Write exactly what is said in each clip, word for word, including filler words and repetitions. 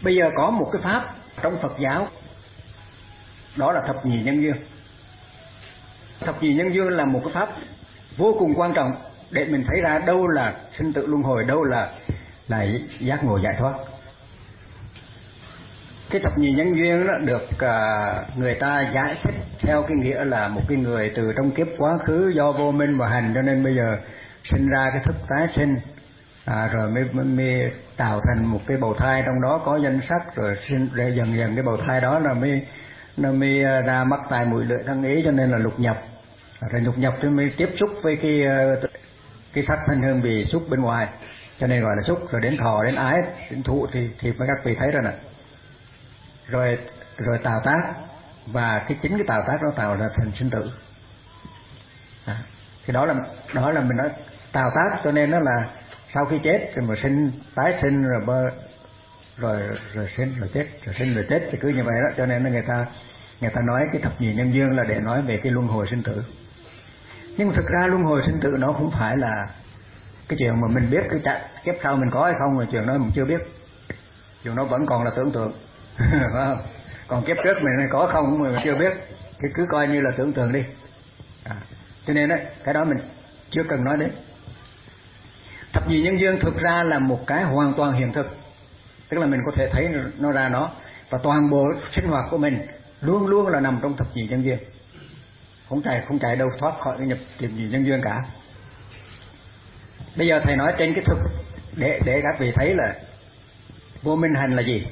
Bây giờ có một cái pháp trong Phật giáo, đó là thập nhị nhân duyên. Thập nhị nhân duyên là một cái pháp vô cùng quan trọng để mình thấy ra đâu là sinh tử luân hồi, đâu là là giác ngộ giải thoát. Cái thập nhị nhân duyên đó được uh, người ta giải thích theo cái nghĩa là một cái người từ trong kiếp quá khứ do vô minh và hành, cho nên bây giờ sinh ra cái thức tái sinh, à, rồi mới, mới, mới tạo thành một cái bào thai, trong đó có danh sắc, rồi sinh rồi dần dần cái bào thai đó là mới nó mới ra mắt tai mũi lưỡi thân ý, cho nên là lục nhập. Rồi lục nhập thì mới tiếp xúc với cái cái sắc thanh hương vị xúc bên ngoài, cho nên gọi là xúc. Rồi đến thọ, đến ái, đến thụ thì thì mấy các vị thấy rồi nè. Rồi rồi tạo tác, và cái chính cái tạo tác nó tạo ra thành sinh tử. À, thì đó là đó là mình nói tạo tác, cho nên nó là sau khi chết rồi mà sinh, tái sinh, rồi bơ, rồi rồi sinh rồi chết, rồi sinh rồi chết, thì cứ như vậy đó. Cho nên người ta người ta nói cái thập nhị nhân duyên là để nói về cái luân hồi sinh tử. Nhưng thực ra luân hồi sinh tử nó không phải là cái chuyện mà mình biết cái chạy, kiếp sau mình có hay không, là chuyện đó mình chưa biết. Chuyện nó vẫn còn là tưởng tượng. Phải không? Còn kiếp trước mình có không mà mình chưa biết, cái cứ coi như là tưởng tượng đi. À, cho nên đấy, cái đó mình chưa cần nói đến. Thập nhị nhân duyên thực ra là một cái hoàn toàn hiện thực, tức là mình có thể thấy nó ra nó, và toàn bộ sinh hoạt của mình luôn luôn là nằm trong thập nhị nhân duyên, không chạy không chạy đâu thoát khỏi cái nhập thập nhị nhân duyên cả. Bây giờ thầy nói trên cái thực để để các vị thấy là vô minh hành là gì.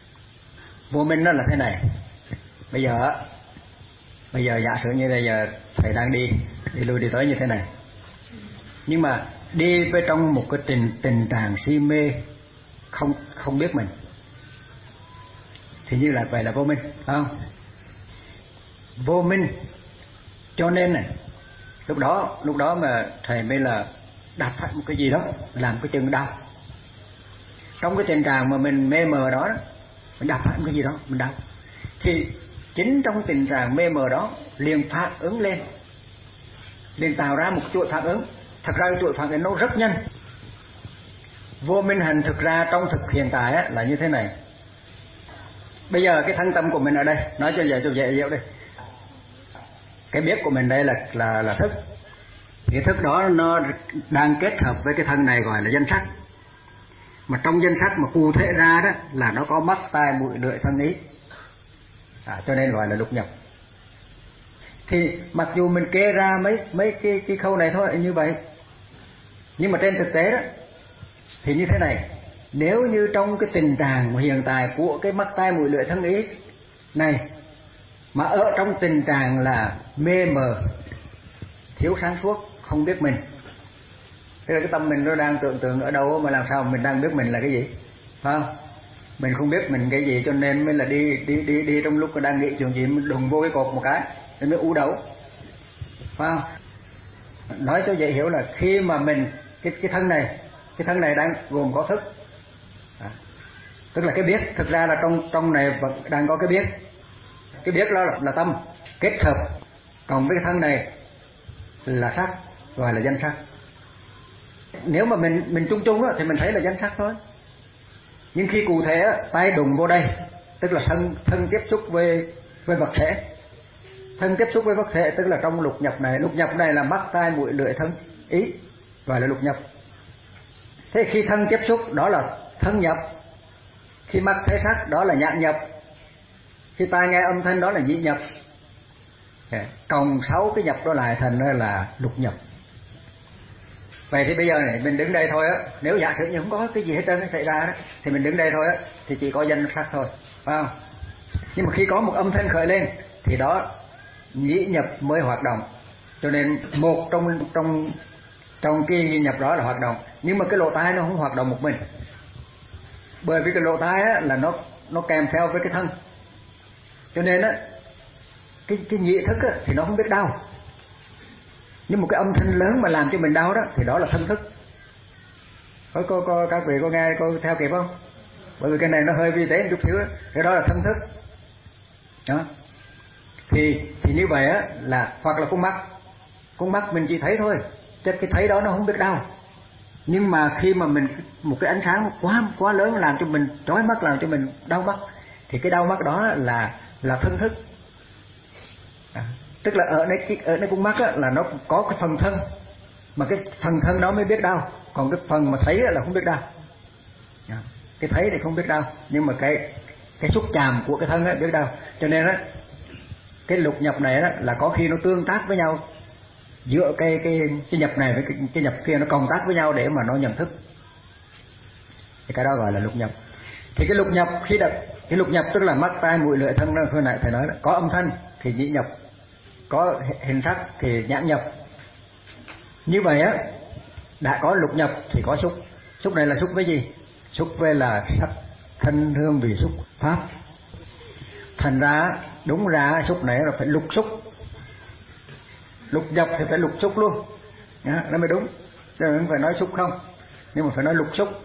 Vô minh nó là thế này. Bây giờ bây giờ giả sử như bây giờ thầy đang đi đi lui đi tới như thế này, nhưng mà đi với trong một cái tình tình trạng si mê, không không biết mình, thì như là vậy là vô minh, phải không? Vô minh, cho nên này lúc đó lúc đó mà thầy mới là đạp phải một cái gì đó làm cái chân đau. Trong cái tình trạng mà mình mê mờ đó, đó mình đạp phải một cái gì đó mình đau, thì chính trong tình trạng mê mờ đó liền phản ứng lên, liền tạo ra một chuỗi phản ứng. Thật ra cái chuỗi phản ứng nó rất nhanh. Vô minh hành thực ra trong thực hiện tại á, là như thế này. Bây giờ cái thân tâm của mình ở đây, nói cho dễ cho dễ hiểu đi. Cái biết của mình đây là là là thức. Cái thức đó nó đang kết hợp với cái thân này gọi là danh sắc. Mà trong danh sắc mà cụ thể ra đó là nó có mắt, tai, mũi, lưỡi, thân, ý. À, cho nên gọi là lục nhập. Thì mặc dù mình kê ra mấy mấy cái cái khâu này thôi như vậy, nhưng mà trên thực tế đó thì như thế này. Nếu như trong cái tình trạng hiện tại của cái mắt, tai, mũi, lưỡi, thân, ý này mà ở trong tình trạng là mê mờ, thiếu sáng suốt, không biết mình, tức là cái tâm mình nó đang tưởng tượng ở đâu mà làm sao mình đang biết mình là cái gì, phải không? Mình không biết mình cái gì, cho nên mới là đi đi đi đi trong lúc đang nghĩ chuyện gì mình đụng vô cái cột một cái nên mới ú đầu, phải không? Nói cho dễ hiểu là khi mà mình cái cái thân này cái thân này đang gồm có thức, à, tức là cái biết. Thực ra là trong trong này vẫn đang có cái biết. Cái biết đó là, là tâm kết hợp, còn với cái thân này là sắc, gọi là danh sắc. Nếu mà mình mình chung chung á, thì mình thấy là danh sắc thôi. Nhưng khi cụ thể á, tay đụng vô đây, tức là thân thân tiếp xúc với với vật thể. Thân tiếp xúc với vật thể tức là trong lục nhập này. Lục nhập này là mắt, tai, mũi, lưỡi, thân, ý, gọi là lục nhập. Thế khi thân tiếp xúc đó là thân nhập. Khi mắt thấy sắc đó là nhãn nhập. Khi tai nghe âm thanh đó là nhĩ nhập. Cộng sáu cái nhập đó lại thành là lục nhập. Vậy thì bây giờ này mình đứng đây thôi á, nếu giả sử như không có cái gì hết trơn nó xảy ra đó, thì mình đứng đây thôi á, thì chỉ có danh sắc thôi, phải không? Nhưng mà khi có một âm thanh khởi lên thì đó nhĩ nhập mới hoạt động. Cho nên một trong trong trong cái nhập đó là hoạt động, nhưng mà cái lỗ tai nó không hoạt động một mình, bởi vì cái lỗ tai á là nó nó kèm theo với cái thân, cho nên á cái cái nhĩ thức á thì nó không biết đau. Nhưng một cái âm thanh lớn mà làm cho mình đau đó thì đó là thân thức. Có, có, có các vị có nghe có theo kịp không? Bởi vì cái này nó hơi vi tế một chút xíu đó. Cái đó là thân thức. Đó. Thì thì như vậy á là hoặc là con mắt. Con mắt mình chỉ thấy thôi, chứ cái thấy đó nó không biết đau. Nhưng mà khi mà mình một cái ánh sáng quá quá lớn làm cho mình chói mắt, làm cho mình đau mắt, thì cái đau mắt đó là là thân thức. À, tức là ở đây ở đây con mắt á, là nó có cái phần thân, mà cái phần thân đó mới biết đau, còn cái phần mà thấy là không biết đau. À, cái thấy thì không biết đau, nhưng mà cái cái xúc chạm của cái thân ấy biết đau. Cho nên á, cái lục nhập này đó là có khi nó tương tác với nhau, giữa cái cái cái nhập này với cái, cái nhập kia nó cộng tác với nhau để mà nó nhận thức. Thì cái đó gọi là lục nhập. Thì cái lục nhập khi đặt cái lục nhập tức là mắt tai mũi lưỡi thân, hồi nãy thầy nói đó, có âm thanh thì nhĩ nhập, có hình sắc thì nhãn nhập. Như vậy á, đã có lục nhập thì có xúc. Xúc này là xúc với gì? Xúc với là sắc thân hương vị xúc pháp. Thành ra đúng ra xúc này là phải lục xúc, lục nhập thì phải lục xúc luôn, à, nó mới đúng. Chứ không phải nói xúc không, nhưng mà phải nói lục xúc.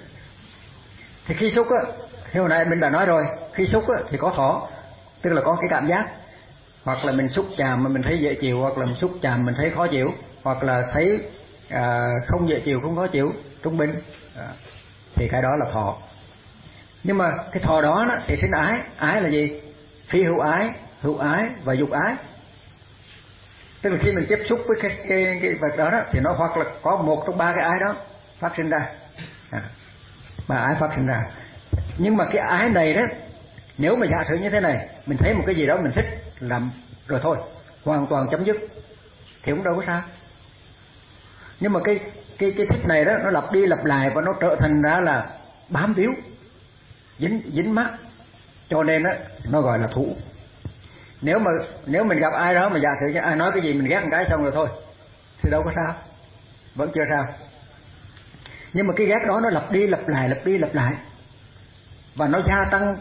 Thì khi xúc á, thì hồi nãy mình đã nói rồi, khi xúc á thì có thọ, tức là có cái cảm giác, hoặc là mình xúc chạm mà mình thấy dễ chịu, hoặc là mình xúc chạm mình thấy khó chịu, hoặc là thấy à, không dễ chịu không khó chịu, trung bình, à, thì cái đó là thọ. Nhưng mà cái thọ đó, đó thì sinh ái. Ái là gì? Phi hữu ái, hữu ái và dục ái. Tức là khi mình tiếp xúc với cái, cái, cái vật đó, đó thì nó hoặc là có một trong ba cái ái đó phát sinh ra, à, ba ái phát sinh ra. Nhưng mà cái ái này đó, nếu mà giả sử như thế này, mình thấy một cái gì đó mình thích làm rồi thôi, hoàn toàn chấm dứt, thì cũng đâu có sao. Nhưng mà cái cái cái thích này đó, nó lặp đi lặp lại và nó trở thành ra là bám víu, dính dính mắc, cho nên đó, nó gọi là thụ. Nếu mà nếu mình gặp ai đó mà giả sử ai nói cái gì mình ghét một cái xong rồi thôi, thì đâu có sao, vẫn chưa sao. Nhưng mà cái ghét đó nó lặp đi lặp lại, lặp đi lặp lại, và nó gia tăng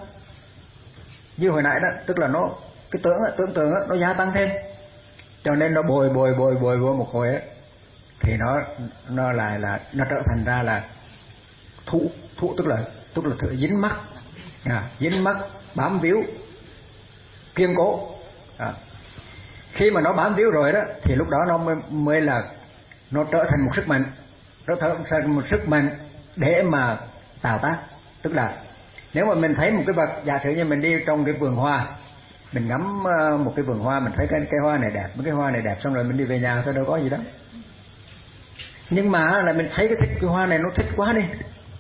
như hồi nãy đó, tức là nó cái tưởng tưởng tượng nó gia tăng thêm, cho nên nó bồi bồi bồi bồi bồi một hồi ấy, thì nó nó lại là nó trở thành ra là thụ. Thụ tức là tức là thử dính mắc, à, dính mắc, bám víu, kiên cố. À, khi mà nó bám víu rồi đó, thì lúc đó nó mới, mới là nó trở thành một sức mạnh, nó trở thành một sức mạnh để mà tạo tác. Tức là nếu mà mình thấy một cái vật, giả sử như mình đi trong cái vườn hoa, mình ngắm một cái vườn hoa, mình thấy cái cây hoa này đẹp, cái hoa này đẹp, xong rồi mình đi về nhà thôi, đâu có gì đó. Nhưng mà là mình thấy cái thích cái hoa này nó thích quá đi,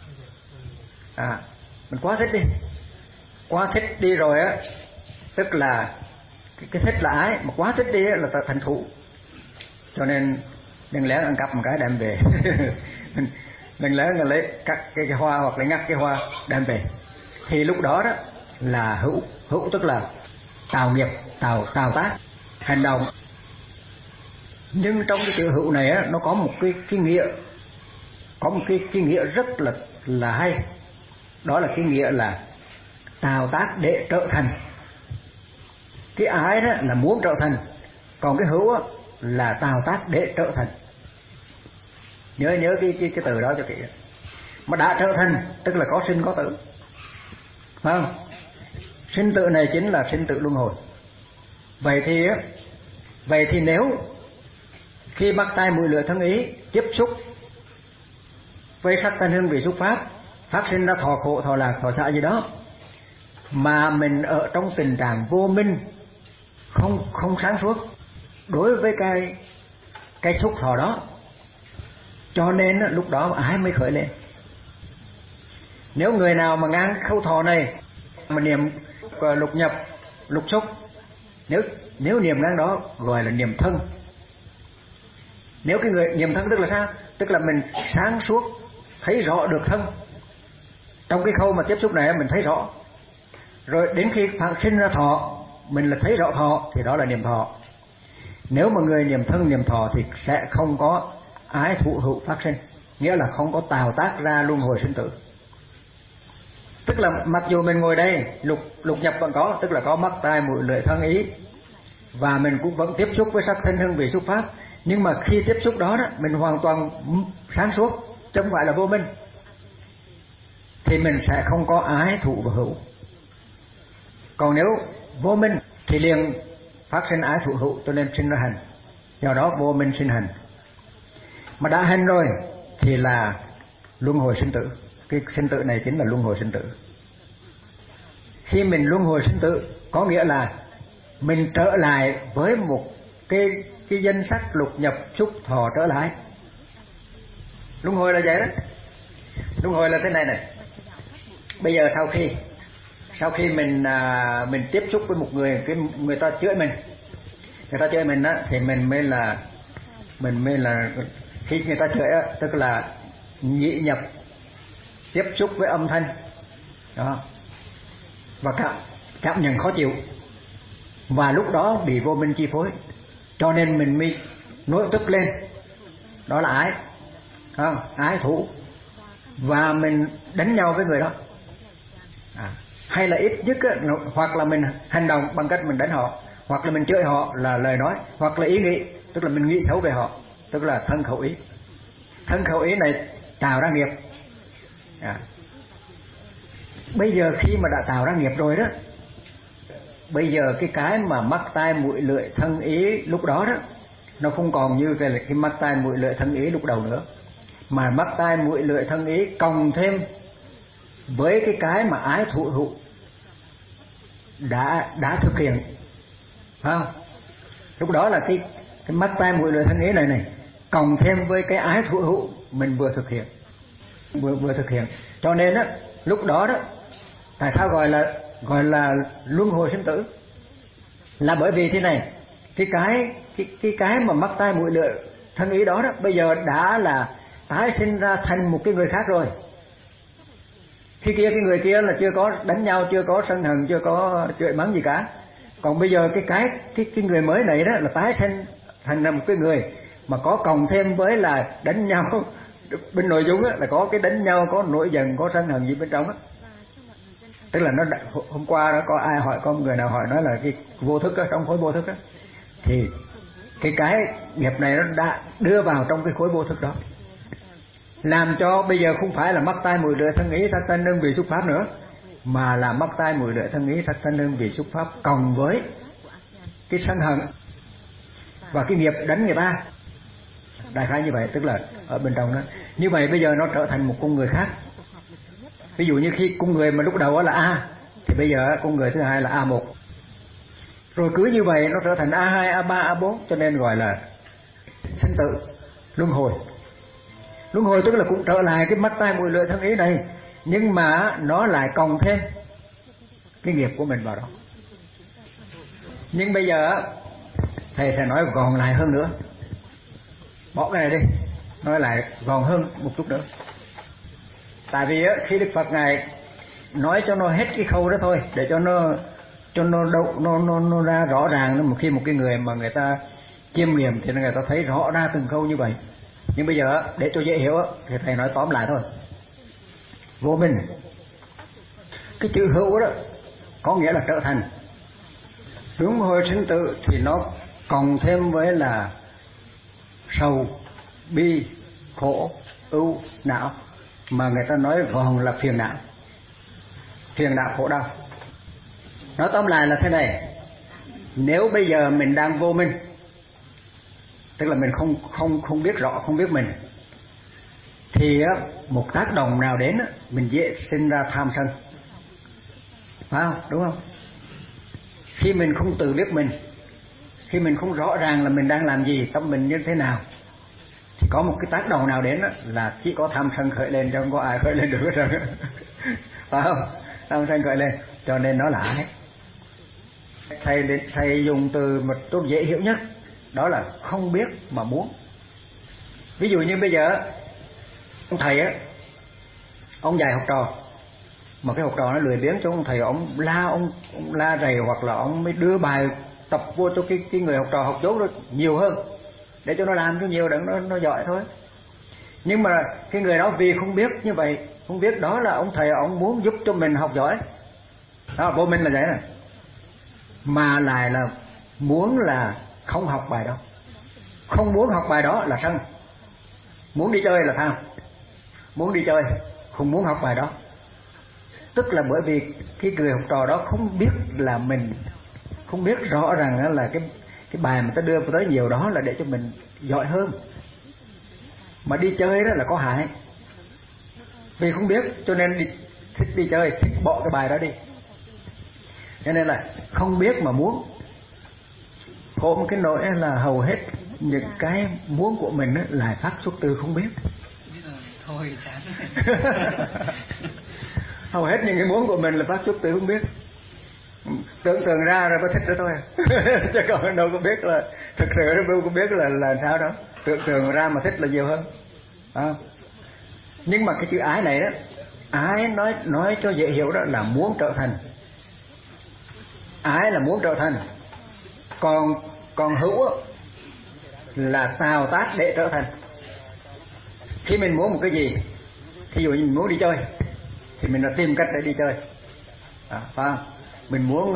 à, mình quá thích đi, quá thích đi rồi á, tức là cái, cái thích là ái, mà quá thích đi á, là thành thụ. Cho nên đừng lẽ ăn cắp một cái đem về. Đừng lẽ là lấy cắt cái, cái hoa hoặc là ngắt cái hoa đem về, thì lúc đó đó là hữu. Hữu tức là tạo nghiệp, tạo tạo tác, hành động. Nhưng trong cái chữ hữu này á, nó có một cái cái nghĩa, có một cái cái nghĩa rất là là hay. Đó là cái nghĩa là tạo tác để trở thành. Cái ái đó là muốn trở thành, còn cái hữu á, là tạo tác để trở thành. Nhớ nhớ cái cái cái từ đó cho kỹ. Mà đã trở thành tức là có sinh có tử, phải không? Sinh tử này chính là sinh tử luân hồi. Vậy thì á, vậy thì nếu khi mắt tai mũi lưỡi thân ý tiếp xúc với sắc thanh hương vị xúc pháp, phát sinh ra thọ khổ, thọ lạc, thọ xả gì đó, mà mình ở trong tình trạng vô minh, không không sáng suốt đối với cái cái xúc thọ đó, cho nên lúc đó ái mới khởi lên. Nếu người nào mà ngang khâu thọ này mà niệm lục nhập, lục xúc, nếu nếu niệm ngang đó gọi là niệm thân. Nếu cái người niệm thân tức là sao? Tức là mình sáng suốt, thấy rõ được thân. Trong cái khâu mà tiếp xúc này mình thấy rõ, rồi đến khi phát sinh ra thọ, mình là thấy rõ thọ, thì đó là niệm thọ. Nếu mà người niệm thân niệm thọ thì sẽ không có ái thụ hữu phát sinh, nghĩa là không có tạo tác ra luân hồi sinh tử. Tức là mặc dù mình ngồi đây lục lục nhập vẫn có, tức là có mắt tai mũi lưỡi thân ý, và mình cũng vẫn tiếp xúc với sắc thanh hương vị xúc pháp, nhưng mà khi tiếp xúc đó, đó mình hoàn toàn sáng suốt, chứ không phải là vô minh, thì mình sẽ không có ái thụ và hữu. Còn nếu vô minh thì liền phát sinh ái thụ hữu, cho nên sinh ra hành. Do đó vô minh sinh hành. Mà đã hành rồi thì là luân hồi sinh tử. Cái sinh tử này chính là luân hồi sinh tử. Khi mình luân hồi sinh tử có nghĩa là mình trở lại với một cái cái danh sắc lục nhập xúc thọ trở lại. Luân hồi là vậy đó. Luân hồi là thế này này. Bây giờ sau khi sau khi mình à, mình tiếp xúc với một người, cái người ta chửi mình, người ta chửi mình á, thì mình mới là mình mới là khi người ta chửi á, tức là nhị nhập tiếp xúc với âm thanh đó, và cảm cảm nhận khó chịu, và lúc đó bị vô minh chi phối, cho nên mình mới nổi tức lên, đó là ái, không? Ái thủ, và mình đánh nhau với người đó. À, hay là ít nhất á, hoặc là mình hành động bằng cách mình đánh họ, hoặc là mình chửi họ là lời nói, hoặc là ý nghĩ, tức là mình nghĩ xấu về họ, tức là thân khẩu ý. Thân khẩu ý này tạo ra nghiệp. À, bây giờ khi mà đã tạo ra nghiệp rồi đó, bây giờ cái cái mà mắt tai mũi lưỡi thân ý lúc đó đó, nó không còn như cái, cái mắt tai mũi lưỡi thân ý lúc đầu nữa, mà mắt tai mũi lưỡi thân ý cộng thêm với cái cái mà ái thụ hữu đã đã thực hiện, phải không? Lúc đó là cái cái mắt tai mũi lưỡi thân ý này này cộng thêm với cái ái thụ hữu mình vừa thực hiện, vừa vừa thực hiện. Cho nên đó, lúc đó đó, tại sao gọi là gọi là luân hồi sinh tử? Là bởi vì thế này, cái cái cái cái cái mà mắt tai mũi lưỡi thân ý đó đó, bây giờ đã là tái sinh ra thành một cái người khác rồi. Khi kia cái người kia là chưa có đánh nhau, chưa có sân hận, chưa có chửi mắng gì cả. Còn bây giờ cái cái cái cái người mới này đó là tái sinh thành ra một cái người mà có cộng thêm với là đánh nhau. Bên nội dung á là có cái đánh nhau, có nổi giận, có sân hận gì bên trong á. Tức là nó đã, hôm qua đó có ai hỏi, có người nào hỏi nói là cái vô thức á, trong khối vô thức á, thì cái cái nghiệp này nó đã đưa vào trong cái khối vô thức đó, làm cho bây giờ không phải là mắt tai mũi lưỡi thân ý sắc thanh hương vị xúc pháp nữa, mà là mắt tai mũi lưỡi thân ý sắc thanh hương vị xúc pháp cộng với cái sân hận và cái nghiệp đánh người ta. Đại khái như vậy, tức là ở bên trong đó. Như vậy bây giờ nó trở thành một con người khác. Ví dụ như khi con người mà lúc đầu là A, thì bây giờ con người thứ hai là A một. Rồi cứ như vậy nó trở thành A hai, A ba, A bốn, cho nên gọi là sinh tử, luân hồi. Luân hồi tức là cũng trở lại cái mắt tai mũi lưỡi thân ý này, nhưng mà nó lại cộng thêm cái nghiệp của mình vào đó. Nhưng bây giờ thầy sẽ nói gọn lại hơn nữa, bỏ cái này đi, nói lại gọn hơn một chút nữa. Tại vì khi Đức Phật Ngài nói cho nó hết cái khâu đó thôi, để cho nó cho nó đâu nó nó nó ra rõ ràng. Một khi một cái người mà người ta chiêm nghiệm thì người ta thấy rõ ra từng khâu như vậy. Nhưng bây giờ để cho dễ hiểu thì thầy nói tóm lại thôi. Vô minh, cái chữ hữu đó có nghĩa là trở thành. Luân hồi sinh tử thì nó cộng thêm với là sầu, bi, khổ, ưu, não, mà người ta nói gọn là phiền não, phiền não khổ đau. Nói tóm lại là thế này, nếu bây giờ mình đang vô minh, tức là mình không không không biết rõ, không biết mình, thì một tác động nào đến mình dễ sinh ra tham sân, phải không? Đúng không? Khi mình không tự biết mình, khi mình không rõ ràng là mình đang làm gì, tâm mình như thế nào, thì có một cái tác động nào đến là chỉ có tham sân khởi lên, chứ không có ai khởi lên được hết trơn. Phải không? Tham sân khởi lên, cho nên nó là ái. Thầy thầy dùng từ một chút dễ hiểu nhất, đó là không biết mà muốn. Ví dụ như bây giờ ông thầy á, ông dạy học trò, mà cái học trò nó lười biếng cho ông thầy, ông la ông, ông la rầy, hoặc là ông mới đưa bài tập vô cho cái cái người học trò học dốt nhiều hơn, để cho nó làm cho nhiều đặng nó nó giỏi thôi. Nhưng mà cái người đó vì không biết như vậy, không biết đó là ông thầy ông muốn giúp cho mình học giỏi, đó vô minh là vậy này, mà lại là muốn là không học bài đó, không muốn học bài đó là sân, muốn đi chơi là tham, muốn đi chơi không muốn học bài đó. Tức là bởi vì cái người học trò đó không biết là mình, không biết rõ ràng là cái cái bài mà ta đưa tới nhiều đó là để cho mình giỏi hơn, mà đi chơi đó là có hại. Vì không biết cho nên đi, thích đi chơi, thích bỏ cái bài đó đi. Cho nên là không biết mà muốn. Khổ một cái nỗi là hầu hết những cái muốn của mình là phát xuất từ không biết. Thôi chán. Hầu hết những cái muốn của mình là phát xuất từ không biết. Tưởng tượng ra rồi có thích đó thôi. Chứ còn đâu có biết là thực sự đâu có biết là là sao đó. Tưởng tượng ra mà thích là nhiều hơn. À. Nhưng mà cái chữ ái này đó, ái nói nói cho dễ hiểu đó là muốn trở thành. Ái là muốn trở thành. Còn còn hữu là tạo tác để trở thành. Khi mình muốn một cái gì, thí dụ như mình muốn đi chơi thì mình là tìm cách để đi chơi, à, phải không? Mình muốn uh,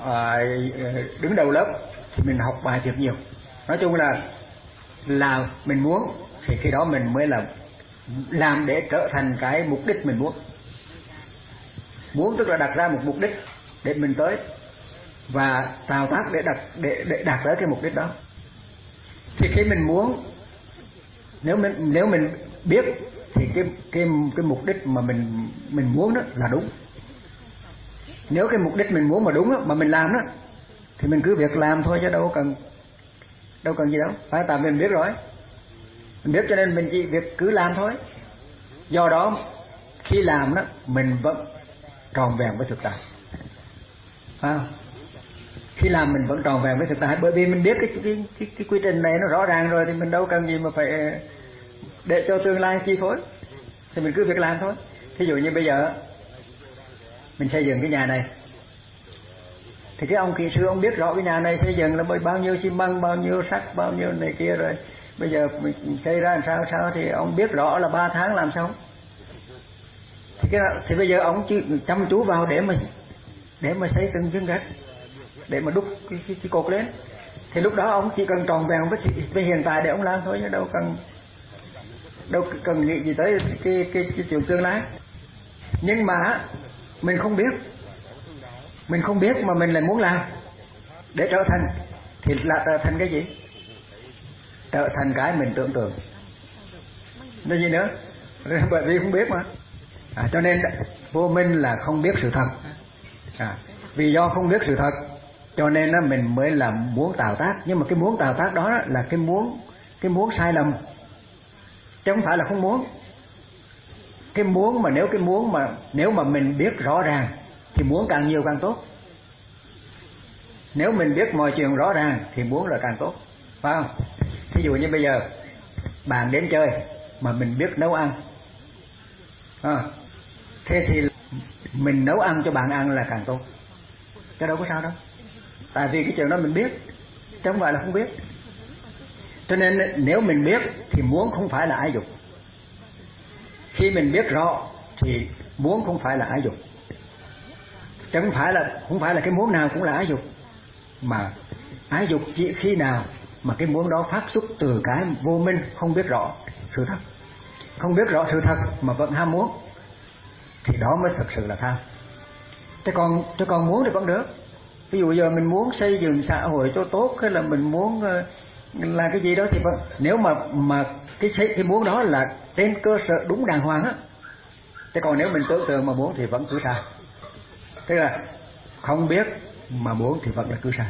uh, đứng đầu lớp thì mình học bài thiệt nhiều. Nói chung là là mình muốn thì khi đó mình mới là làm để trở thành cái mục đích mình muốn. Muốn tức là đặt ra một mục đích để mình tới và tạo tác để đặt để để đạt tới cái mục đích đó. Thì khi mình muốn, nếu mình nếu mình biết thì cái cái cái mục đích mà mình mình muốn đó là đúng. Nếu cái mục đích mình muốn mà đúng đó, mà mình làm đó thì mình cứ việc làm thôi chứ đâu cần đâu cần gì đâu. Phải, tại mình biết rồi. Mình biết cho nên mình chỉ việc cứ làm thôi. Do đó khi làm đó mình vẫn tròn vẹn với thực tại. À, khi làm mình vẫn tròn vẹn với thực tại, bởi vì mình biết cái cái cái, cái quy trình này nó rõ ràng rồi thì mình đâu cần gì mà phải để cho tương lai chi phối. Thì mình cứ việc làm thôi. Thí dụ như bây giờ mình xây dựng cái nhà này, thì cái ông kỹ sư ông biết rõ cái nhà này xây dựng là bao nhiêu xi măng, bao nhiêu sắt, bao nhiêu này kia rồi. Bây giờ mình xây ra làm sao sao thì ông biết rõ là ba tháng làm xong. Thì cái thì bây giờ ông chỉ chăm chú vào để mà để mà xây từng viên gạch, để mà đúc cái, cái, cái cột lên. Thì lúc đó ông chỉ cần tròn vẹn với, với hiện tại để ông làm thôi, chứ đâu cần đâu cần nghĩ gì tới cái cái, cái, cái chuyện tương lai. Nhưng mà mình không biết, mình không biết mà mình lại muốn làm để trở thành, thì là trở thành cái gì? Trở thành cái mình tưởng tượng. Nó gì nữa? Bởi vì không biết mà. À, cho nên vô minh là không biết sự thật. À, vì do không biết sự thật cho nên đó mình mới là muốn tạo tác. Nhưng mà cái muốn tạo tác đó là cái muốn cái muốn sai lầm, chứ không phải là không muốn. Cái muốn mà nếu cái muốn mà nếu mà mình biết rõ ràng thì muốn càng nhiều càng tốt. Nếu mình biết mọi chuyện rõ ràng thì muốn là càng tốt, phải không? Ví dụ như bây giờ bạn đến chơi mà mình biết nấu ăn, à, thế thì mình nấu ăn cho bạn ăn là càng tốt, chứ đâu có sao đâu. Tại vì cái chuyện đó mình biết, chứ không phải là không biết. Cho nên nếu mình biết thì muốn không phải là ái dục. Khi mình biết rõ thì muốn không phải là ái dục, chứ không phải là không phải là cái muốn nào cũng là ái dục. Mà ái dục chỉ khi nào mà cái muốn đó phát xuất từ cái vô minh, không biết rõ sự thật, không biết rõ sự thật mà vẫn ham muốn, thì đó mới thực sự là tham. Chứ còn chứ còn muốn thì vẫn được. Ví dụ giờ mình muốn xây dựng xã hội cho tốt, hay là mình muốn là cái gì đó thì vẫn, nếu mà mà cái cái muốn đó là trên cơ sở đúng đàng hoàng á. Chứ còn nếu mình tưởng tượng mà muốn thì vẫn cứ sai. Tức là không biết mà muốn thì vẫn là cứ sai.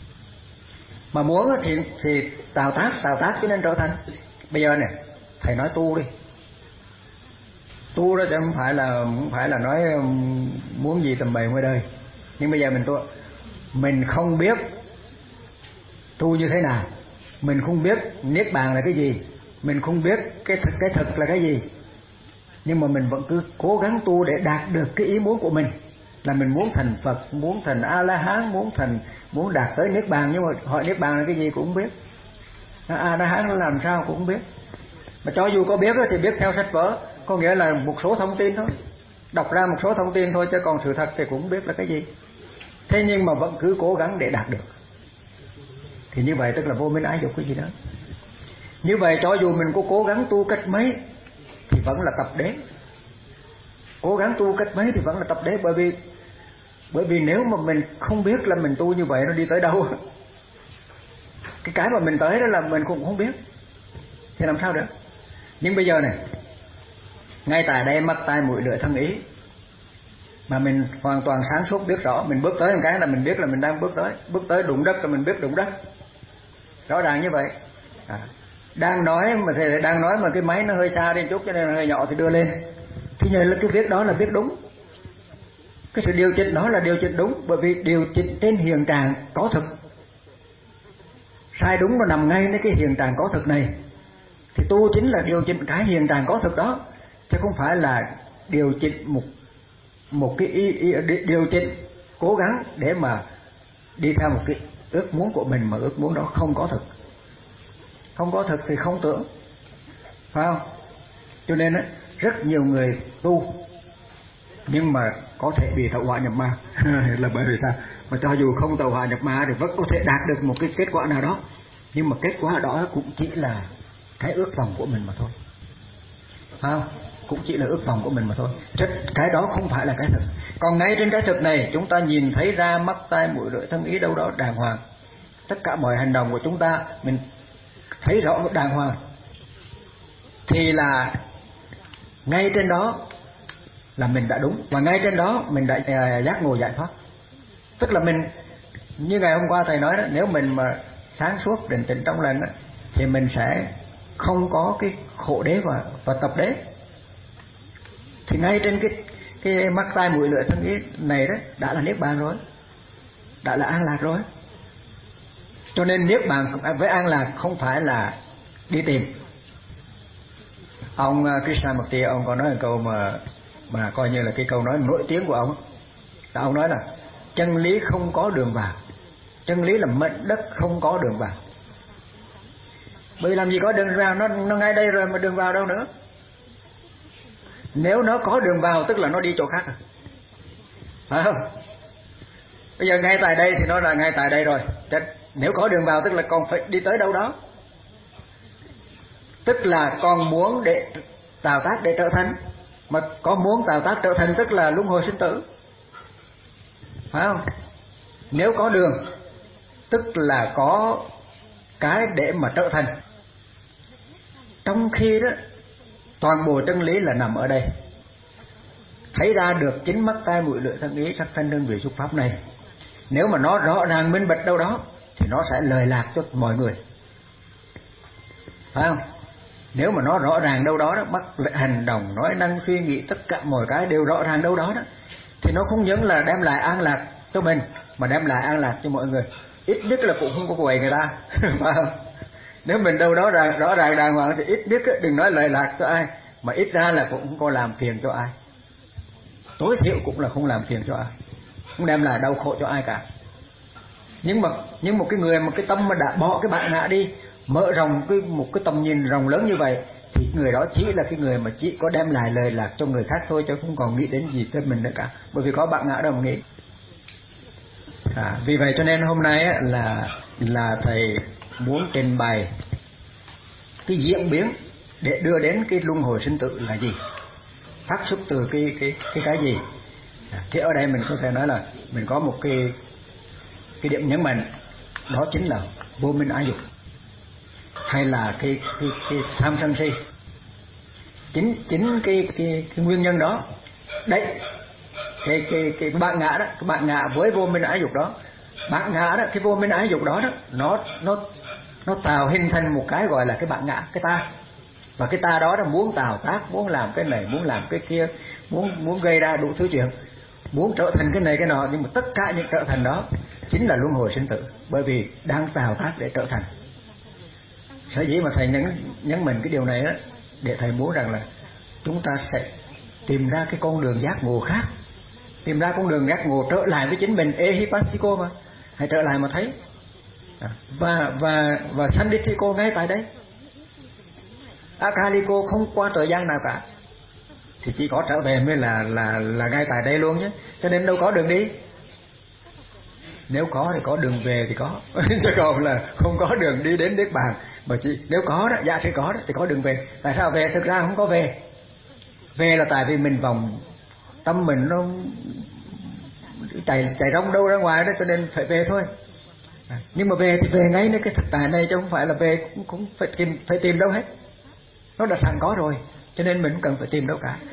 Mà muốn thì thì tạo tác tạo tác cho nên trở thành. Bây giờ này thầy nói tu đi, tu đó chứ không phải là không phải là nói muốn gì tầm bậy ngoài đời. Nhưng bây giờ mình tu, mình không biết tu như thế nào, mình không biết niết bàn là cái gì, mình không biết cái thực cái thực là cái gì, nhưng mà mình vẫn cứ cố gắng tu để đạt được cái ý muốn của mình, là mình muốn thành Phật, muốn thành A La Hán, muốn thành muốn đạt tới niết bàn. Nhưng mà hỏi niết bàn là cái gì cũng không biết, A La Hán làm sao cũng không biết. Mà cho dù có biết thì biết theo sách vở, có nghĩa là một số thông tin thôi, đọc ra một số thông tin thôi, chứ còn sự thật thì cũng không biết là cái gì. Thế nhưng mà vẫn cứ cố gắng để đạt được, thì như vậy tức là vô minh ái dục cái gì đó. Như vậy cho dù mình có cố gắng tu cách mấy thì vẫn là tập đế, cố gắng tu cách mấy thì vẫn là tập đế. Bởi vì bởi vì nếu mà mình không biết là mình tu như vậy nó đi tới đâu, cái cái mà mình tới đó là mình cũng không biết, thì làm sao được. Nhưng bây giờ này, ngay tại đây mắt tai mũi lưỡi thân ý mà mình hoàn toàn sáng suốt biết rõ, mình bước tới một cái là mình biết là mình đang bước tới, bước tới đụng đất là mình biết đụng đất, rõ ràng như vậy. À, đang nói mà thì đang nói mà cái máy nó hơi xa đi chút cho nên là hơi nhỏ thì đưa lên, thì nhờ là cái việc đó là biết đúng. Cái sự điều chỉnh đó là điều chỉnh đúng, bởi vì điều chỉnh trên hiện trạng có thực. Sai đúng nó nằm ngayในcái hiện trạng có thực này, thì tu chính là điều chỉnh cái hiện trạng có thực đó, chứ không phải là điều chỉnh một một cái ý, ý, điều chỉnh cố gắng để mà đi theo một cái ước muốn của mình mà ước muốn đó không có thực. Không có thực thì không tưởng, phải không? Cho nên á, rất nhiều người tu nhưng mà có thể bị tẩu hỏa nhập ma là bởi vì sao? Mà cho dù không tẩu hỏa nhập ma thì vẫn có thể đạt được một cái kết quả nào đó, nhưng mà kết quả đó cũng chỉ là cái ước vọng của mình mà thôi, phải không? Cũng chỉ là ước vọng của mình mà thôi, chứ cái đó không phải là cái thực. Còn ngay trên cái thực này chúng ta nhìn thấy ra mắt tai mũi lưỡi thân ý đâu đó đàng hoàng, tất cả mọi hành động của chúng ta mình thấy rõ đàng hoàng, thì là ngay trên đó là mình đã đúng, và ngay trên đó mình đã giác ngộ giải thoát. Tức là mình, như ngày hôm qua thầy nói đó, nếu mình mà sáng suốt định tĩnh trong lành đó, thì mình sẽ không có cái khổ đế và, và tập đế. Thì ngay trên cái cái mắt tai mũi lưỡi thân ý này đó đã là niết bàn rồi, đã là an lạc rồi. Cho nên niết bàn với an lạc không phải là đi tìm. Ông Krishnamurti ông có nói một câu mà mà coi như là cái câu nói nổi tiếng của ông. Là ông nói là chân lý không có đường vào, chân lý là mệnh đất không có đường vào. Bởi làm gì có đường vào, nó nó ngay đây rồi mà đường vào đâu nữa. Nếu nó có đường vào tức là nó đi chỗ khác rồi, phải không? Bây giờ ngay tại đây thì nó là ngay tại đây rồi. Nếu có đường vào tức là còn phải đi tới đâu đó, tức là còn muốn để tạo tác để trở thành, mà có muốn tạo tác trở thành tức là luân hồi sinh tử, phải không? Nếu có đường tức là có cái để mà trở thành, trong khi đó toàn bộ chân lý là nằm ở đây. Thấy ra được chính mắt tai mũi lưỡi thân ý sắc thân đơn vị xúc pháp này, nếu mà nó rõ ràng minh bạch đâu đó thì nó sẽ lời lạc cho mọi người, phải không? Nếu mà nó rõ ràng đâu đó đó, bắt hành động nói năng suy nghĩ tất cả mọi cái đều rõ ràng đâu đó đó, thì nó không những là đem lại an lạc cho mình mà đem lại an lạc cho mọi người. Ít nhất là cũng không có quậy người ta phải không? Nếu mình đâu đó ràng, rõ ràng đàng hoàng thì ít nhất đừng nói lời lạc cho ai, mà ít ra là cũng không có làm phiền cho ai, tối thiểu cũng là không làm phiền cho ai, không đem lại đau khổ cho ai cả. Nhưng mà nhưng một cái người mà cái tâm mà đã bỏ cái bản ngã đi, mở rộng cái một cái tầm nhìn rộng lớn như vậy, thì người đó chỉ là cái người mà chỉ có đem lại lời lạc cho người khác thôi, chứ không còn nghĩ đến gì tới mình nữa cả, bởi vì có bản ngã đâu mà nghĩ. À, vì vậy cho nên hôm nay á, là là thầy muốn trình bày cái diễn biến để đưa đến cái luân hồi sinh tử là gì, phát xuất từ cái cái cái cái gì. À, thì ở đây mình có thể nói là mình có một cái cái điểm nhấn mạnh, đó chính là vô minh ái dục, hay là cái cái cái tham sân si. Chính chính cái cái cái nguyên nhân đó đấy, cái cái cái bản ngã đó, cái bản ngã với vô minh ái dục đó, bản ngã đó, cái vô minh ái dục đó đó, nó nó nó tạo hình thành một cái gọi là cái bản ngã, cái ta. Và cái ta đó là muốn tạo tác, muốn làm cái này, muốn làm cái kia, muốn muốn gây ra đủ thứ chuyện, muốn trở thành cái này cái nọ, nhưng mà tất cả những trở thành đó chính là luân hồi sinh tử, bởi vì đang tạo tác để trở thành. Sở dĩ mà thầy nhấn nhấn mình cái điều này đó, để thầy muốn rằng là chúng ta sẽ tìm ra cái con đường giác ngộ khác, tìm ra con đường giác ngộ trở lại với chính mình, ehipassiko mà, hãy trở lại mà thấy. Và và và sanditthiko ngay tại đây, akaliko không qua thời gian nào cả, thì chỉ có trở về mới là là là ngay tại đây luôn nhé. Cho nên đâu có đường đi. Nếu có thì có đường về thì có, chứ còn là không có đường đi đến niết bàn. Mà chỉ nếu có đó, giả sử có đó thì có đường về. Tại sao về? Thực ra không có về. Về là tại vì mình vòng tâm mình nó chạy chạy rong đâu ra ngoài đó, cho nên phải về thôi. Nhưng mà về thì về ngay nơi cái thực tại này, chứ không phải là về cũng, cũng phải tìm phải tìm đâu hết. nó đã sẵn có rồi, cho nên mình không cần phải tìm đâu cả.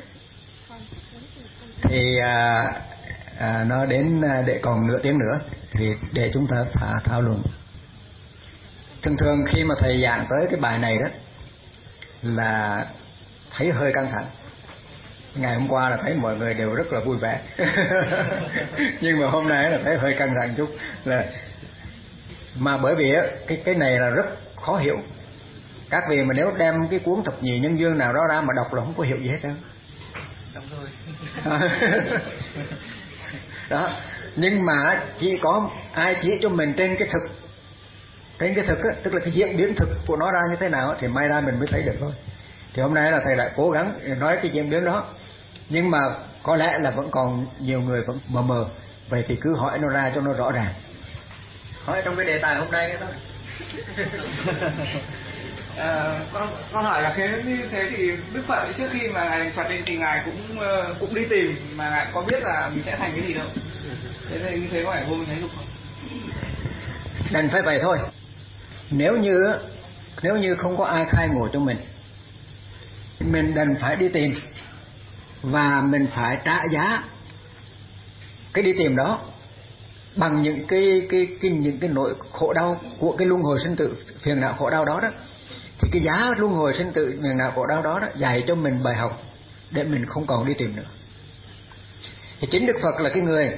Thì à, à, nó đến để còn nửa tiếng nữa thì để chúng ta thả thảo luận. Thường thường khi mà thầy giảng tới cái bài này đó là thấy hơi căng thẳng. Ngày hôm qua là thấy mọi người đều rất là vui vẻ nhưng mà hôm nay là thấy hơi căng thẳng chút, là mà bởi vì cái cái này là rất khó hiểu. Các vị mà nếu đem cái cuốn thập nhị nhân duyên nào đó ra mà đọc là không có hiểu gì hết đâu. Đúng rồi. Đó, nhưng mà chỉ có ai chỉ cho mình trên cái thực, trên cái thực á, tức là cái diễn biến thực của nó ra như thế nào thì may ra mình mới thấy được thôi. Thì hôm nay là thầy lại cố gắng nói cái diễn biến đó, nhưng mà có lẽ là vẫn còn nhiều người vẫn mờ mờ. Vậy thì cứ hỏi nó ra cho nó rõ ràng. Hỏi trong cái đề tài hôm nay đó. À, con con hỏi là thế như thế thì Đức Phật trước khi mà ngài Phật định thì ngài cũng cũng đi tìm, mà ngài có biết là mình sẽ thành cái gì đâu. Thế thì như thế có phải vô minh thấy dục không? Đành phải vậy thôi. Nếu như nếu như không có ai khai ngộ cho mình, mình đành phải đi tìm, và mình phải trả giá cái đi tìm đó bằng những cái cái cái những cái nỗi khổ đau của cái luân hồi sinh tử, phiền não khổ đau đó đó. Thì cái giá luân hồi sinh tử phiền não khổ đau đó đó dạy cho mình bài học để mình không còn đi tìm nữa. Thì chính Đức Phật là cái người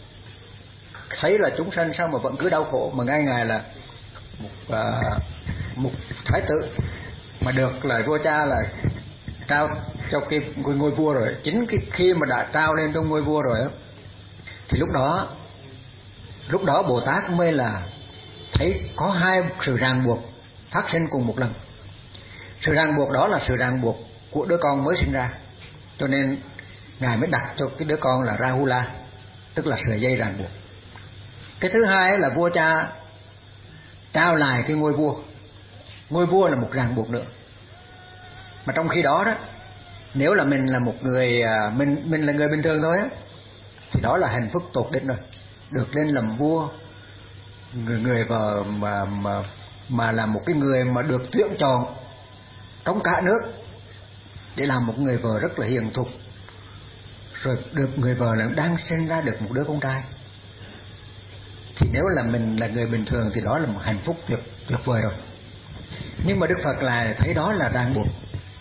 thấy là chúng sanh sao mà vẫn cứ đau khổ, mà ngay ngài là một uh, một thái tử mà được là vua cha là trao cho cái ngôi vua rồi. Chính cái khi mà đã trao lên trong ngôi vua rồi đó, thì lúc đó lúc đó Bồ Tát mới là thấy có hai sự ràng buộc phát sinh cùng một lần. Sự ràng buộc đó là sự ràng buộc của đứa con mới sinh ra, cho nên ngài mới đặt cho cái đứa con là Rahula, tức là sợi dây ràng buộc. Cái thứ hai là vua cha trao lại cái ngôi vua. Ngôi vua là một ràng buộc nữa. Mà trong khi đó đó, nếu là mình là một người mình mình là người bình thường thôi á, thì đó là hạnh phúc tột đỉnh rồi, được lên làm vua, người người vợ mà mà mà là một cái người mà được tuyển chọn trong cả nước để làm một người vợ rất là hiền thục, rồi được người vợ là đang sinh ra được một đứa con trai. Thì nếu là mình là người bình thường thì đó là một hạnh phúc tuyệt tuyệt vời rồi. Nhưng mà Đức Phật là thấy đó là ràng buộc,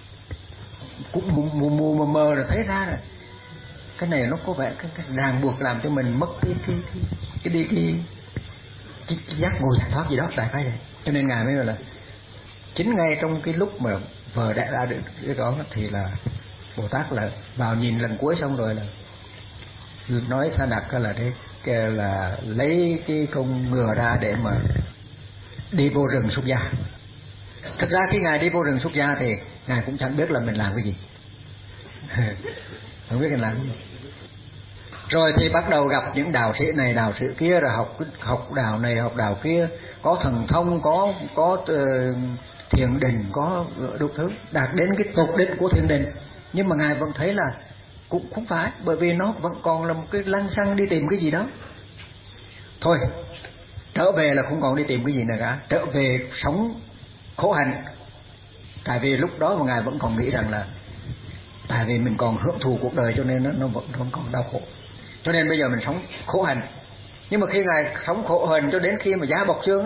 cũng mù mù mù mờ mờ rồi thấy ra rồi cái này nó có vẻ cái, cái ràng buộc làm cho mình mất cái cái cái cái đi cái, cái, cái giác ngộ giải thoát gì đó, đại khái vậy. Cho nên ngài mới nói là chính ngay trong cái lúc mà vợ đẻ ra được cái đó thì là Bồ Tát là vào nhìn lần cuối xong rồi là nói Sa Nặc là để là lấy cái con ngựa ra để mà đi vô rừng xuất gia. Thực ra khi ngài đi vô rừng xuất gia thì ngài cũng chẳng biết là mình làm cái gì không biết mình làm cái gì. Rồi thì bắt đầu gặp những đạo sĩ này đạo sĩ kia, rồi học học đạo này học đạo kia, có thần thông, có có uh, thiền định, có đủ thứ, đạt đến cái tột đỉnh của thiền định. Nhưng mà ngài vẫn thấy là cũng không phải, bởi vì nó vẫn còn là một cái lăng xăng đi tìm cái gì đó. Thôi trở về là không còn đi tìm cái gì nữa cả, trở về sống khổ hạnh. Tại vì lúc đó mà ngài vẫn còn nghĩ rằng là tại vì mình còn hưởng thụ cuộc đời cho nên nó, nó vẫn không còn đau khổ, cho nên bây giờ mình sống khổ hạnh. Nhưng mà khi ngài sống khổ hạnh cho đến khi mà giá bọc xương á,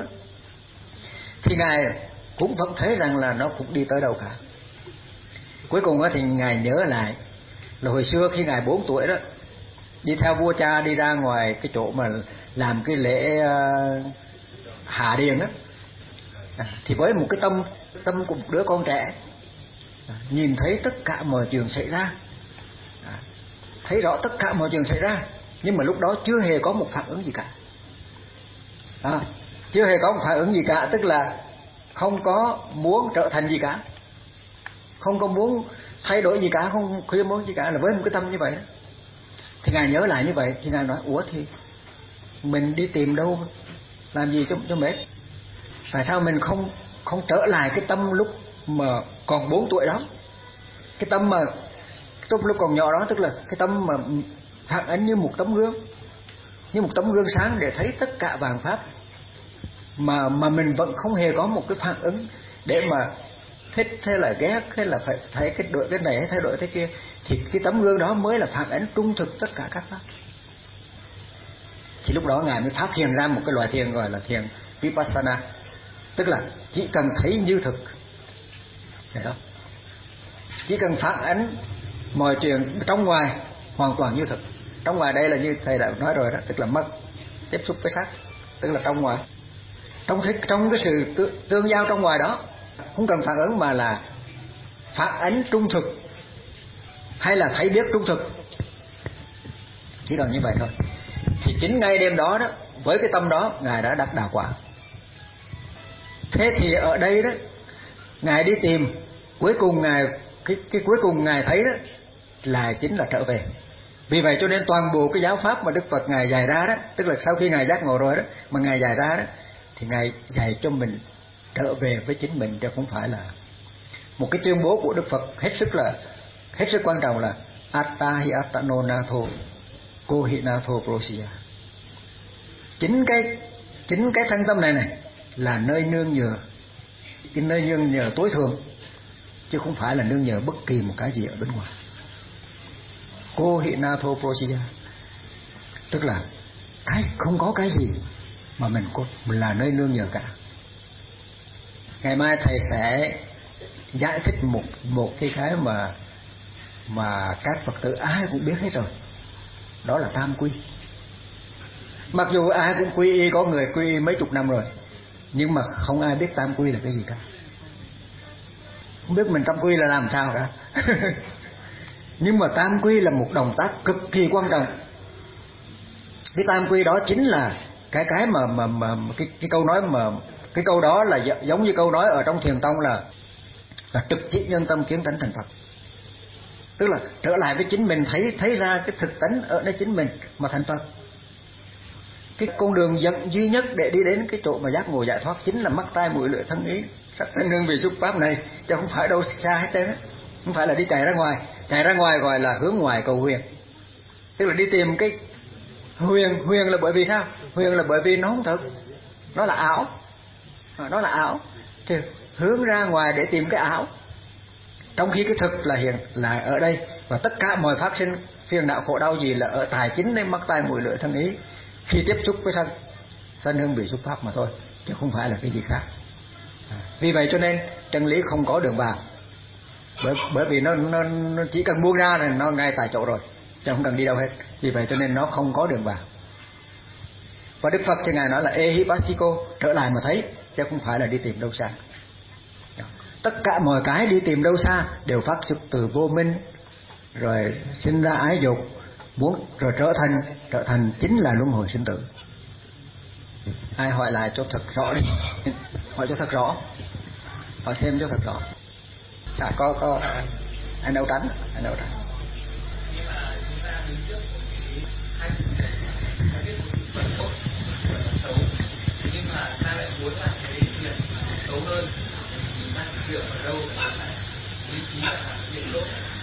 thì ngài cũng vẫn thấy rằng là nó cũng đi tới đâu cả. Cuối cùng á thì ngài nhớ lại là hồi xưa khi ngài bốn tuổi đó, đi theo vua cha đi ra ngoài cái chỗ mà làm cái lễ uh, hạ điền á, à, thì với một cái tâm tâm của một đứa con trẻ, à, nhìn thấy tất cả mọi chuyện xảy ra, à, thấy rõ tất cả mọi chuyện xảy ra, nhưng mà lúc đó chưa hề có một phản ứng gì cả, à, chưa hề có một phản ứng gì cả, tức là không có muốn trở thành gì cả, không có muốn thay đổi gì cả, không khuyên muốn gì cả, là với một cái tâm như vậy đó. Thì ngài nhớ lại như vậy thì ngài nói ủa thì mình đi tìm đâu làm gì cho cho mệt, tại sao mình không không trở lại cái tâm lúc mà còn bốn tuổi đó, cái tâm mà cái tâm lúc còn nhỏ đó, tức là cái tâm mà phản ánh như một tấm gương, như một tấm gương sáng để thấy tất cả vạn pháp, mà mà mình vẫn không hề có một cái phản ứng để mà thích hay là ghét hay là phải thấy cái đội cái này hay thay đổi thế kia, thì cái tấm gương đó mới là phản ánh trung thực tất cả các pháp. Thì lúc đó ngài mới phát hiện ra một cái loại thiền gọi là thiền Vipassana, tức là chỉ cần thấy như thực, thấy không? Chỉ cần phản ánh mọi chuyện trong ngoài hoàn toàn như thực. Trong ngoài đây là như thầy đã nói rồi đó, tức là mất tiếp xúc với sắc, tức là trong ngoài. Trong cái, trong cái sự tương giao trong ngoài đó không cần phản ứng mà là phản ánh trung thực hay là thấy biết trung thực, chỉ cần như vậy thôi. Thì chính ngay đêm đó đó, với cái tâm đó ngài đã đắc đạo quả. Thế thì ở đây đó ngài đi tìm, cuối cùng ngài cái cái cuối cùng ngài thấy đó là chính là trở về. Vì vậy cho nên toàn bộ cái giáo pháp mà Đức Phật ngài dạy ra đó, tức là sau khi ngài giác ngộ rồi đó mà ngài dạy ra đó, thì ngài dạy cho mình trở về với chính mình, chứ không phải là một cái tuyên bố của Đức Phật hết sức là hết sức quan trọng là Atta hi attano natho ko hi natho prosya. Chính cái chính cái thân tâm này này là nơi nương nhờ, cái nơi nương nhờ tối thượng, chứ không phải là nương nhờ bất kỳ một cái gì ở bên ngoài. Cô hiện natho prosya, tức là cái không có cái gì mà mình có mình là nơi nương nhờ cả. Ngày mai thầy sẽ giải thích một một cái cái mà mà các Phật tử ai cũng biết hết rồi, đó là tam quy. Mặc dù ai cũng quy y, có người quy y mấy chục năm rồi, nhưng mà không ai biết tam quy là cái gì cả, không biết mình tam quy là làm sao cả. Nhưng mà tam quy là một động tác cực kỳ quan trọng. Cái tam quy đó chính là cái cái mà mà mà cái cái câu nói mà cái câu đó là giống như câu nói ở trong Thiền tông là là trực chỉ nhân tâm kiến tánh thành Phật. Tức là trở lại với chính mình, thấy thấy ra cái thực tánh ở nơi chính mình mà thành Phật. Cái con đường dẫn duy nhất để đi đến cái chỗ mà giác ngộ giải thoát chính là mắt tai mũi lưỡi thân ý sắc thanh hương vị xúc pháp này, chứ không phải đâu xa hết trơn á. Không phải là đi chạy ra ngoài, chạy ra ngoài gọi là hướng ngoài cầu huyền, tức là đi tìm cái huyền. Huyền là bởi vì sao? Huyền là bởi vì nó không thực, nó là ảo, nó là ảo, thì hướng ra ngoài để tìm cái ảo, trong khi cái thực là hiện là ở đây. Và tất cả mọi phát sinh phiền não khổ đau gì là ở tài chính nên mắt tai mũi lưỡi thân ý khi tiếp xúc với thân thân hương vị xúc pháp mà thôi, chứ không phải là cái gì khác. Vì vậy cho nên chân lý không có đường vào, bởi bởi vì nó, nó nó chỉ cần buông ra là nó ngay tại chỗ rồi, chứ không cần đi đâu hết. Vì vậy cho nên nó không có đường vào. Và Đức Phật thì ngài nói là ehipassiko, trở lại mà thấy, chứ không phải là đi tìm đâu xa. Tất cả mọi cái đi tìm đâu xa đều phát xuất từ vô minh, rồi sinh ra ái dục, muốn rồi trở thành trở thành chính là luân hồi sinh tử. Ai hỏi lại cho thật rõ đi, hỏi cho thật rõ, hỏi thêm cho thật rõ. Chả có có anh đâu tránh, anh đâu tránh. Nhưng mà ta lại muốn làm cái việc xấu hơn thì ta dựa vào đâu để lý trí là việc tốt?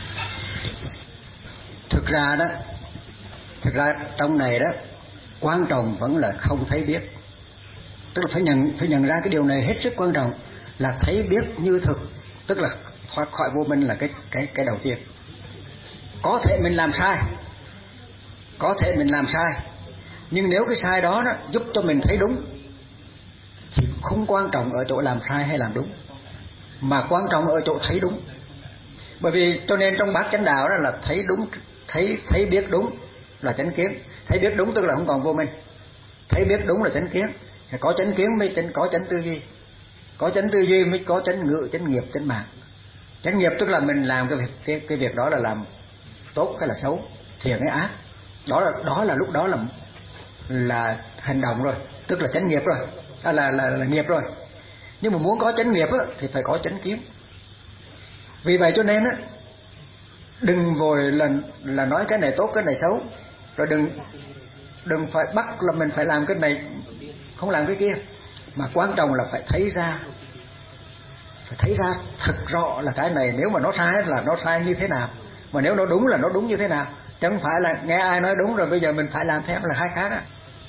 Thực ra đó, thực ra trong này đó quan trọng vẫn là không thấy biết, tức là phải nhận phải nhận ra cái điều này hết sức quan trọng, là thấy biết như thực, tức là thoát khỏi vô minh là cái cái cái đầu tiên. Có thể mình làm sai, có thể mình làm sai, nhưng nếu cái sai đó, đó giúp cho mình thấy đúng thì không quan trọng ở chỗ làm sai hay làm đúng, mà quan trọng ở chỗ thấy đúng. Bởi vì cho nên trong bát chánh đạo đó là thấy đúng, thấy thấy biết đúng là chánh kiến. Thấy biết đúng tức là không còn vô minh, thấy biết đúng là chánh kiến. Có chánh kiến mới chánh, có chánh tư duy, có chánh tư duy mới có chánh ngữ, chánh nghiệp, chánh mạng. Chánh nghiệp tức là mình làm cái việc cái, cái việc đó là làm tốt hay là xấu, thiện hay ác, đó là đó là lúc đó là là hành động rồi, tức là chánh nghiệp rồi, à, là, là là nghiệp rồi. Nhưng mà muốn có chánh nghiệp á, thì phải có chánh kiến. Vì vậy cho nên á, đừng vội là là nói cái này tốt cái này xấu, rồi đừng đừng phải bắt là mình phải làm cái này không làm cái kia, mà quan trọng là phải thấy ra, phải thấy ra thật rõ là cái này nếu mà nó sai là nó sai như thế nào, mà nếu nó đúng là nó đúng như thế nào. Chẳng phải là nghe ai nói đúng rồi bây giờ mình phải làm theo là hai khác á.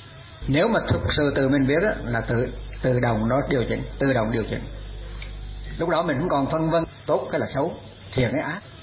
Nếu mà thực sự tự mình biết á, là tự tự động nó điều chỉnh, tự động điều chỉnh. lúc đó mình không còn phân vân tốt cái là xấu, thiện cái ác.